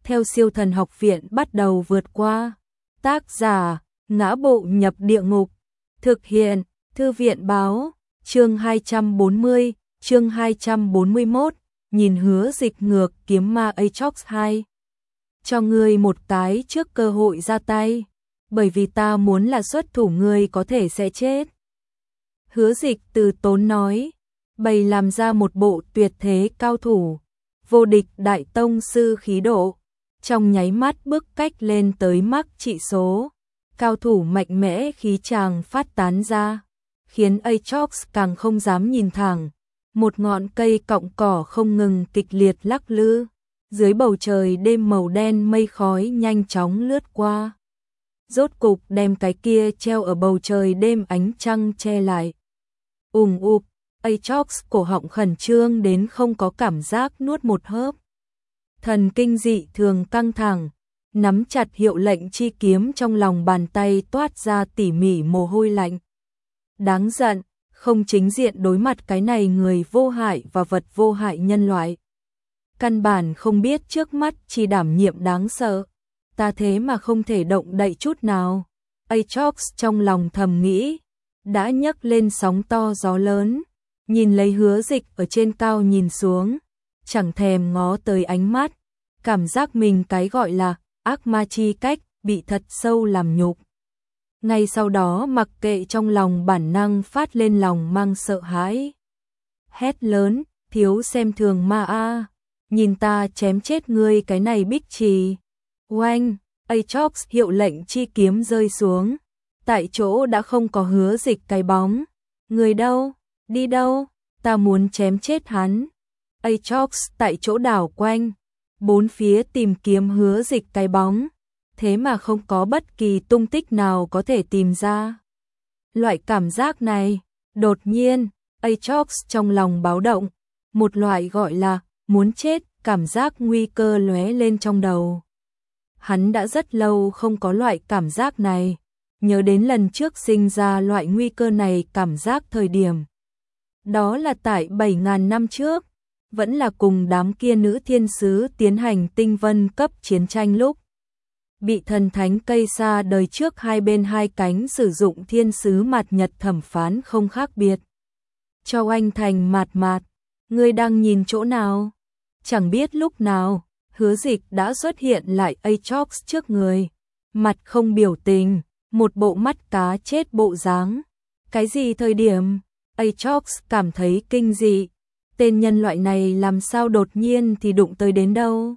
theo Siêu Thần Học Viện bắt đầu vượt qua. Tác giả: Ngã Bộ Nhập Địa Ngục. Thực hiện: Thư viện báo. Chương 240, chương 241, nhìn Hứa Dịch ngược kiếm ma Aatrox 2. Cho ngươi một cái trước cơ hội ra tay, bởi vì ta muốn là xuất thủ ngươi có thể sẽ chết. Hứa Dịch từ tốn nói, bày làm ra một bộ tuyệt thế cao thủ, vô địch đại tông sư khí độ, trong nháy mắt bước cách lên tới mắc trị số, cao thủ mạnh mẽ khí tràng phát tán ra, khiến Aatrox càng không dám nhìn thẳng, một ngọn cây cọng cỏ không ngừng kịch liệt lắc lư, dưới bầu trời đêm màu đen mây khói nhanh chóng lướt qua. Rốt cục đem cái kia treo ở bầu trời đêm ánh trăng che lại. Ụp, Aatrox cổ họng khẩn trương đến không có cảm giác nuốt một hớp. Thần kinh dị thường căng thẳng, nắm chặt hiệu lệnh chi kiếm trong lòng bàn tay toát ra tỉ mỉ mồ hôi lạnh. Đáng giận, không chính diện đối mặt cái này người vô hại và vật vô hại nhân loại. Căn bản không biết trước mắt chỉ đảm nhiệm đáng sợ, ta thế mà không thể động đậy chút nào. Aatrox trong lòng thầm nghĩ, đã nhấc lên sóng to gió lớn, nhìn lấy Hứa Dịch ở trên cao nhìn xuống, chẳng thèm ngó tới ánh mắt, cảm giác mình cái gọi là ác ma chi cách bị thật sâu làm nhục. Ngay sau đó mặc kệ trong lòng bản năng phát lên lòng mang sợ hãi. Hét lớn, thiếu xem thường ma a, nhìn ta chém chết ngươi cái này bích trì. Oanh, Aatrox hiệu lệnh chi kiếm rơi xuống, tại chỗ đã không có Hứa Dịch cái bóng. Người đâu, đi đâu, ta muốn chém chết hắn. Aatrox tại chỗ đảo quanh, bốn phía tìm kiếm Hứa Dịch cái bóng, thế mà không có bất kỳ tung tích nào có thể tìm ra. Loại cảm giác này, đột nhiên, Aatrox trong lòng báo động, một loại gọi là muốn chết, cảm giác nguy cơ lóe lên trong đầu. Hắn đã rất lâu không có loại cảm giác này, nhớ đến lần trước sinh ra loại nguy cơ này cảm giác thời điểm. Đó là tại 7.000 năm trước, vẫn là cùng đám kia nữ thiên sứ tiến hành tinh vân cấp chiến tranh lúc. Bị thần thánh cây sa đời trước hai bên hai cánh sử dụng thiên sứ mạt nhật thẩm phán không khác biệt. Cho oanh thành mạt, ngươi đang nhìn chỗ nào? Chẳng biết lúc nào, Hứa Dịch đã xuất hiện lại Aatrox trước người, mặt không biểu tình, một bộ mắt cá chết bộ dáng. Cái gì thời điểm? Aatrox cảm thấy kinh dị, tên nhân loại này làm sao đột nhiên thì đụng tới đến đâu?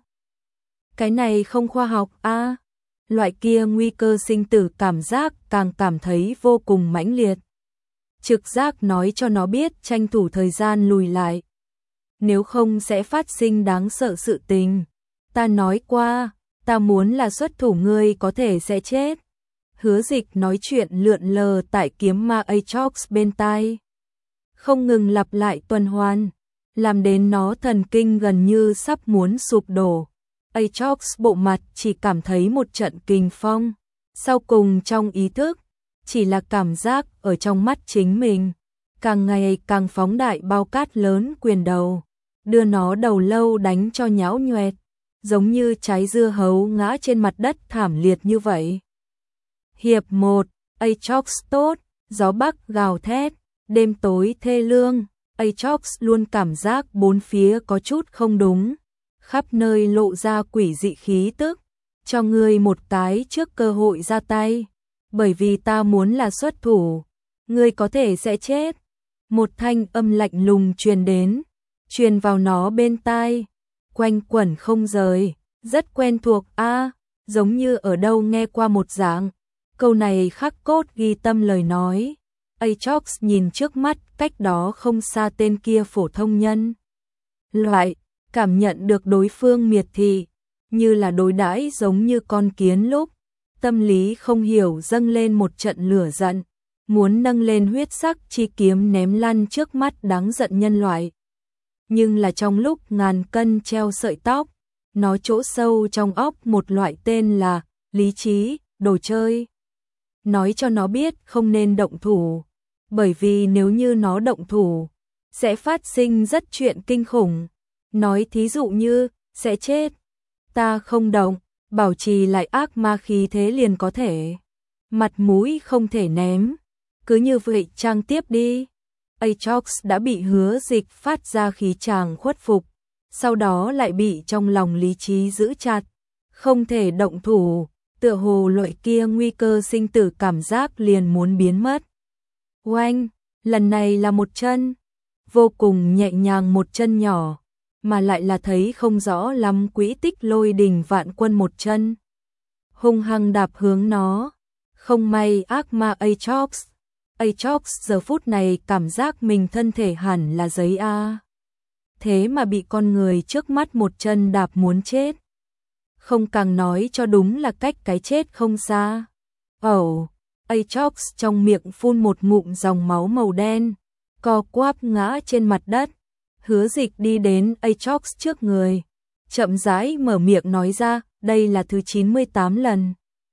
Cái này không khoa học a. Loại kia nguy cơ sinh tử cảm giác càng cảm thấy vô cùng mãnh liệt. Trực giác nói cho nó biết tranh thủ thời gian lùi lại. Nếu không sẽ phát sinh đáng sợ sự tình. Ta nói qua, ta muốn là xuất thủ ngươi có thể sẽ chết. Hứa Dịch nói chuyện lượn lờ tại kiếm ma Aatrox bên tai. Không ngừng lặp lại tuần hoàn, làm đến nó thần kinh gần như sắp muốn sụp đổ. Aatrox bộ mặt chỉ cảm thấy một trận kình phong, sau cùng trong ý thức, chỉ là cảm giác ở trong mắt chính mình, càng ngày càng phóng đại bao cát lớn quyền đầu, đưa nó đầu lâu đánh cho nhão nhoẹt, giống như trái dưa hấu ngã trên mặt đất thảm liệt như vậy. Hiệp 1, Aatrox tốt, gió bắc gào thét, đêm tối thê lương, Aatrox luôn cảm giác bốn phía có chút không đúng. Khắp nơi lộ ra quỷ dị khí tức, cho ngươi một cái trước cơ hội ra tay, bởi vì ta muốn là xuất thủ, ngươi có thể sẽ chết. Một thanh âm lạnh lùng truyền đến, truyền vào nó bên tai, quanh quẩn không rời, rất quen thuộc a, giống như ở đâu nghe qua một dạng. Câu này khắc cốt ghi tâm lời nói. Aatrox nhìn trước mắt cách đó không xa tên kia phổ thông nhân loại, cảm nhận được đối phương miệt thị, như là đối đãi giống như con kiến lúc, tâm lý không hiểu dâng lên một trận lửa giận, muốn nâng lên huyết sắc chi kiếm ném lăn trước mắt đáng giận nhân loại. Nhưng là trong lúc ngàn cân treo sợi tóc, nó chỗ sâu trong óc một loại tên là lý trí, đồ chơi. Nói cho nó biết không nên động thủ, bởi vì nếu như nó động thủ, sẽ phát sinh rất chuyện kinh khủng. Nói thí dụ như, sẽ chết. ta không động, bảo trì lại ác ma khí thế liền có thể. Mặt mũi không thể ném, cứ như vậy trang tiếp đi. Atrox đã bị Hứa Dịch phát ra khí tràng khuất phục, sau đó lại bị trong lòng lý trí giữ chặt, không thể động thủ, tựa hồ loại kia nguy cơ sinh tử cảm giác liền muốn biến mất. Oanh, lần này là một chân, vô cùng nhẹ nhàng một chân nhỏ, mà lại là thấy không rõ lắm quỹ tích lôi đình vạn quân một chân. Hung hăng đạp hướng nó, không may ác ma Atrox giờ phút này cảm giác mình thân thể hẳn là giấy a. Thế mà bị con người trước mắt một chân đạp muốn chết. Không càng nói cho đúng là cách cái chết không xa. Atrox trong miệng phun một ngụm dòng máu màu đen, co quắp ngã trên mặt đất. Hứa Dịch đi đến Atrox trước người, chậm rãi mở miệng nói ra, đây là thứ 98 lần.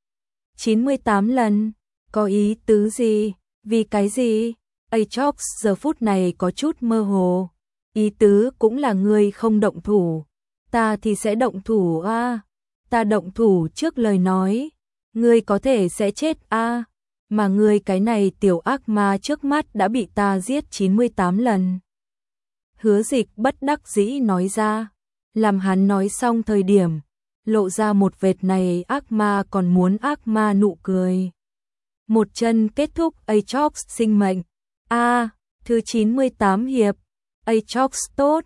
98 lần, có ý tứ gì? Vì cái gì? Atrox giờ phút này có chút mơ hồ. Ý tứ cũng là ngươi không động thủ, ta thì sẽ động thủ a. Ta động thủ trước lời nói, ngươi có thể sẽ chết a, mà ngươi cái này tiểu ác ma trước mắt đã bị ta giết 98 lần. Hứa Dịch bất đắc dĩ nói ra, làm hắn nói xong thời điểm, lộ ra một vệt này ác ma còn muốn ác ma nụ cười. Một chân kết thúc Atrox sinh mệnh. Thứ 98 hiệp. Atrox tốt,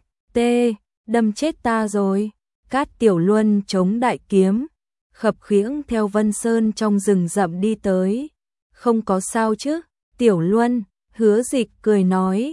đâm chết ta rồi. Cát Tiểu Luân chống đại kiếm, khập khiễng theo Vân Sơn trong rừng rậm đi tới. Không có sao chứ, Tiểu Luân, Hứa Dịch cười nói,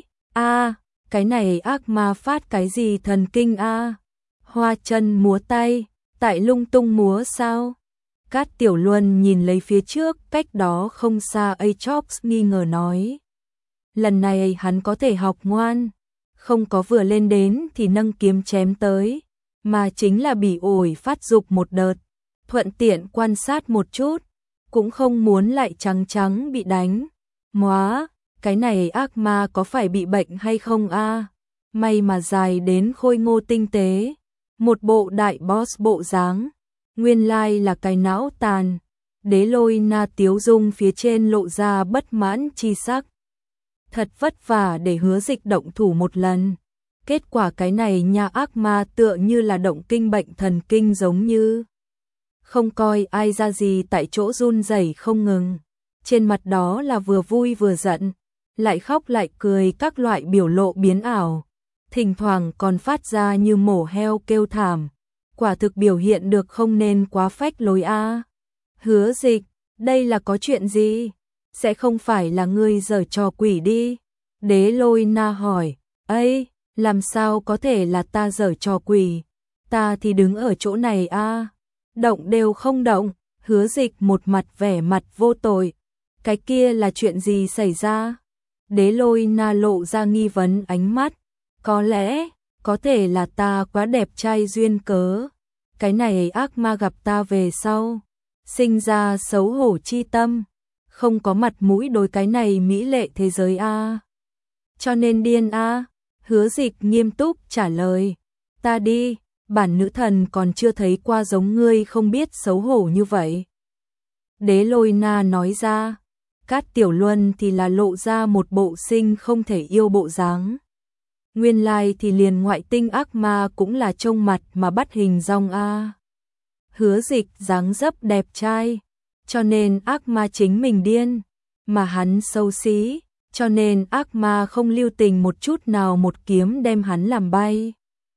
cái này ác ma phát cái gì thần kinh a? Hoa chân múa tay, tại lung tung múa sao? Cát Tiểu Luân nhìn lấy phía trước, cách đó không xa Atrox nghi ngờ nói. Lần này hắn có thể học ngoan, không có vừa lên đến thì nâng kiếm chém tới, mà chính là bị ổi phát dục một đợt, thuận tiện quan sát một chút, cũng không muốn lại trắng bị đánh. Móa, cái này ác ma có phải bị bệnh hay không a? May mà dài đến khôi ngô tinh tế, một bộ đại boss bộ dáng. Nguyên lai là cái não tàn. Đế Lôi Na tiếu dung phía trên lộ ra bất mãn chi sắc. Thật vất vả để Hứa Dịch động thủ một lần. Kết quả cái này nhà ác ma tựa như là động kinh bệnh thần kinh giống như. Không coi ai ra gì tại chỗ run rẩy không ngừng. Trên mặt đó là vừa vui vừa giận, lại khóc lại cười các loại biểu lộ biến ảo. Thỉnh thoảng còn phát ra như mổ heo kêu thảm. Quả thực biểu hiện được không nên quá phách lối a. Hứa Dịch, đây là có chuyện gì? Sẽ không phải là ngươi giở trò quỷ đi? Đế Lôi Na hỏi, làm sao có thể là ta giở trò quỷ? Ta thì đứng ở chỗ này a, động đều không động. Hứa Dịch một mặt vẻ mặt vô tội. Cái kia là chuyện gì xảy ra? Đế Lôi Na lộ ra nghi vấn ánh mắt. Có lẽ, có thể là ta quá đẹp trai duyên cớ. Cái này ác ma gặp ta về sau, sinh ra xấu hổ chi tâm, không có mặt mũi đối cái này mỹ lệ thế giới a. Cho nên điên a. Hứa Dịch nghiêm túc trả lời. Ta đi, bản nữ thần còn chưa thấy qua giống ngươi không biết xấu hổ như vậy. Đế Lôi Na nói ra. Cát Tiểu Luân thì là lộ ra một bộ sinh không thể yêu bộ dáng. Nguyên lai thì liền ngoại tinh ác ma cũng là trông mặt mà bắt hình dong a. Hứa Dịch dáng dấp đẹp trai, cho nên ác ma chính mình điên, mà hắn xấu xí, cho nên ác ma không lưu tình một chút nào một kiếm đem hắn làm bay.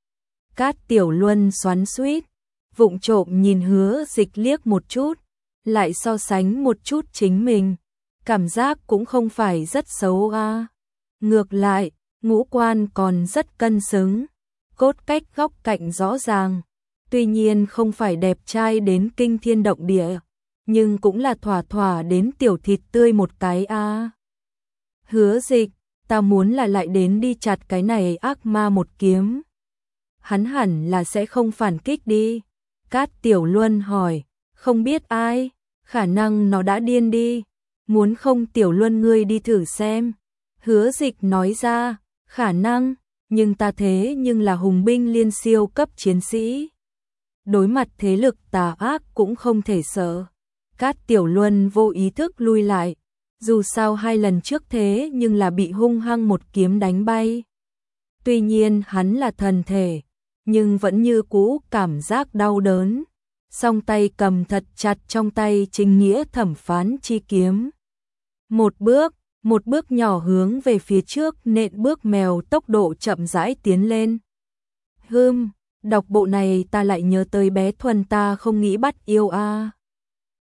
Cát Tiểu Luân xoắn xuýt, vụng trộm nhìn Hứa Dịch liếc một chút, lại so sánh một chút chính mình, cảm giác cũng không phải rất xấu a. Ngược lại, ngũ quan còn rất cân xứng, cốt cách góc cạnh rõ ràng, tuy nhiên không phải đẹp trai đến kinh thiên động địa, nhưng cũng là thỏa thỏa đến tiểu thịt tươi một cái a. Hứa Dịch, ta muốn là lại đến đi chặt cái này ác ma một kiếm. Hắn hẳn là sẽ không phản kích đi. Cát Tiểu Luân hỏi, không biết ai, khả năng nó đã điên đi. Muốn không Tiểu Luân ngươi đi thử xem. Hứa Dịch nói ra, khả năng, nhưng ta thế nhưng là hùng binh liên siêu cấp chiến sĩ. đối mặt thế lực tà ác cũng không thể sợ. Cát Tiểu Luân vô ý thức lui lại, dù sao 2 lần trước thế nhưng là bị hung hăng một kiếm đánh bay. Tuy nhiên hắn là thần thể, nhưng vẫn như cũ cảm giác đau đớn, song tay cầm thật chặt trong tay chính nghĩa thẩm phán chi kiếm. Một bước nhỏ hướng về phía trước nện bước mèo tốc độ chậm rãi tiến lên. Đọc bộ này ta lại nhớ tới bé Thuần ta không nghĩ bắt yêu a.